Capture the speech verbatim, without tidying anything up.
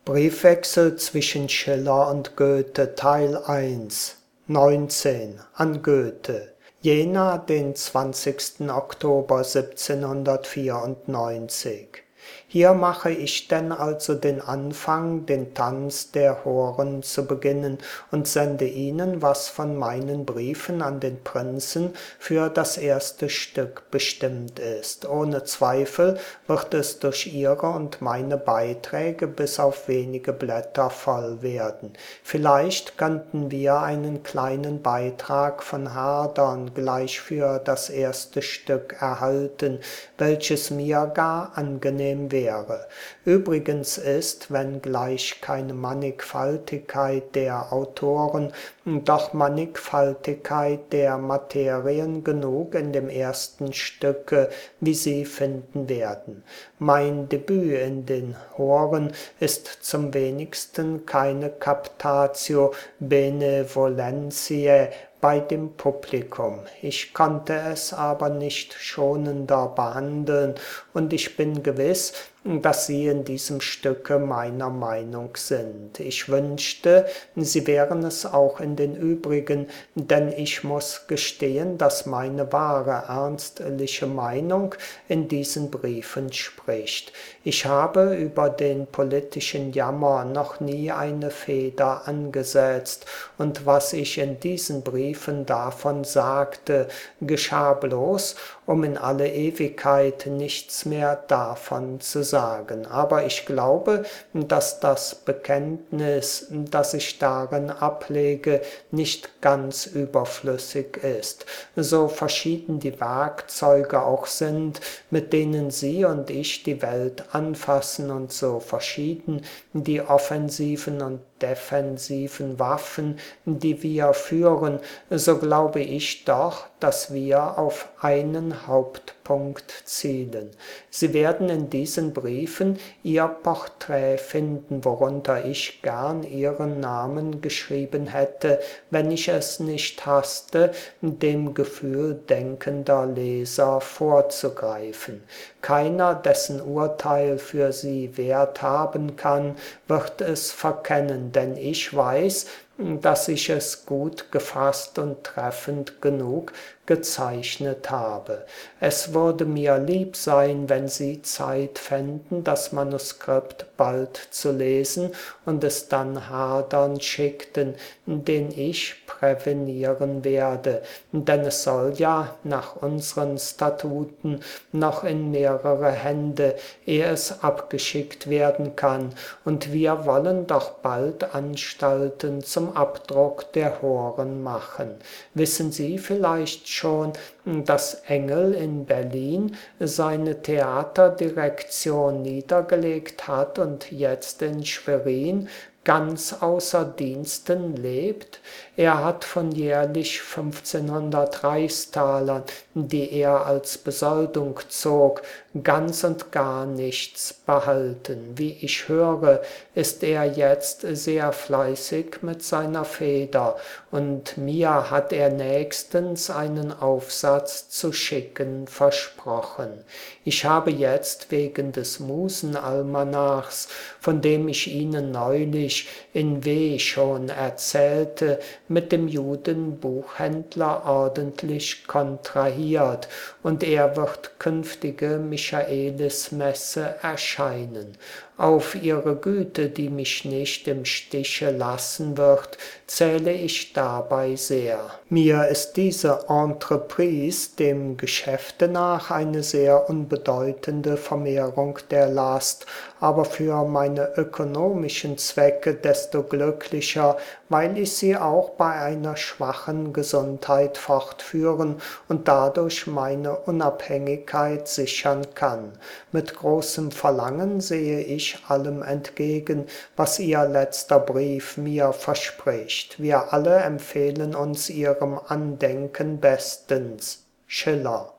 Briefwechsel zwischen Schiller und Goethe Teil eins neunzehn an Goethe Jena, den zwanzigsten Oktober siebzehnhundertvierundneunzig. Hier mache ich denn also den Anfang, den Tanz der Horen zu beginnen, und sende Ihnen, was von meinen Briefen an den Prinzen für das erste Stück bestimmt ist. Ohne Zweifel wird es durch Ihre und meine Beiträge bis auf wenige Blätter voll werden. Vielleicht könnten wir einen kleinen Beitrag von Herdern gleich für das erste Stück erhalten, welches mir gar angenehm wäre. Übrigens ist, wenngleich keine Mannigfaltigkeit der Autoren, doch Mannigfaltigkeit der Materien genug in dem ersten Stücke, wie Sie finden werden. Mein Debüt in den Horen ist zum wenigsten keine Captatio Benevolentiae bei dem Publikum. Ich konnte es aber nicht schonender behandeln, und ich bin gewiss, dass Sie in diesem Stücke meiner Meinung sind. Ich wünschte, Sie wären es auch in den übrigen, denn ich muss gestehen, dass meine wahre, ernstliche Meinung in diesen Briefen spricht. Ich habe über den politischen Jammer noch nie eine Feder angesetzt, und was ich in diesen Briefen davon sagte, geschah bloß, um in alle Ewigkeit nichts mehr davon zu sagen. Aber ich glaube, dass das Bekenntnis, das ich darin ablege, nicht ganz überflüssig ist. So verschieden die Werkzeuge auch sind, mit denen Sie und ich die Welt anfassen, und so verschieden die offensiven und defensiven Waffen, die wir führen, so glaube ich doch, dass wir auf einen Hauptpunkt zielen. Sie werden in diesen Briefen Ihr Porträt finden, worunter ich gern Ihren Namen geschrieben hätte, wenn ich es nicht hasste, dem Gefühl denkender Leser vorzugreifen. Keiner, dessen Urteil für Sie Wert haben kann, wird es verkennen, denn ich weiß, dass ich es gut gefasst und treffend genug gezeichnet habe. Es würde mir lieb sein, wenn Sie Zeit fänden, das Manuskript bald zu lesen und es dann Herdern schickten, den ich prävenieren werde, denn es soll ja nach unseren Statuten noch in mehrere Hände, ehe es abgeschickt werden kann, und wir wollen doch bald Anstalten zum Abdruck der Horen machen. Wissen Sie vielleicht schon, dass Engel in Berlin seine Theaterdirektion niedergelegt hat und jetzt in Schwerin ganz außer Diensten lebt? Er hat von jährlich fünfzehnhundert Reichstalern, die er als Besoldung zog, ganz und gar nichts behalten. Wie ich höre, ist er jetzt sehr fleißig mit seiner Feder, und mir hat er nächstens einen Aufsatz zu schicken versprochen. Ich habe jetzt wegen des Musenalmanachs, von dem ich Ihnen neulich in W. schon erzählte, mit dem Judenbuchhändler ordentlich kontrahiert, und er wird künftige Michaelismesse erscheinen. Auf Ihre Güte, die mich nicht im Stiche lassen wird, zähle ich dabei sehr. Mir ist diese Entreprise dem Geschäfte nach eine sehr unbedeutende Vermehrung der Last, aber für meine ökonomischen Zwecke desto glücklicher, weil ich sie auch bei einer schwachen Gesundheit fortführen und dadurch meine Unabhängigkeit sichern kann. Mit großem Verlangen sehe ich allem entgegen, was Ihr letzter Brief mir verspricht. Wir alle empfehlen uns Ihrem Andenken bestens. Schiller.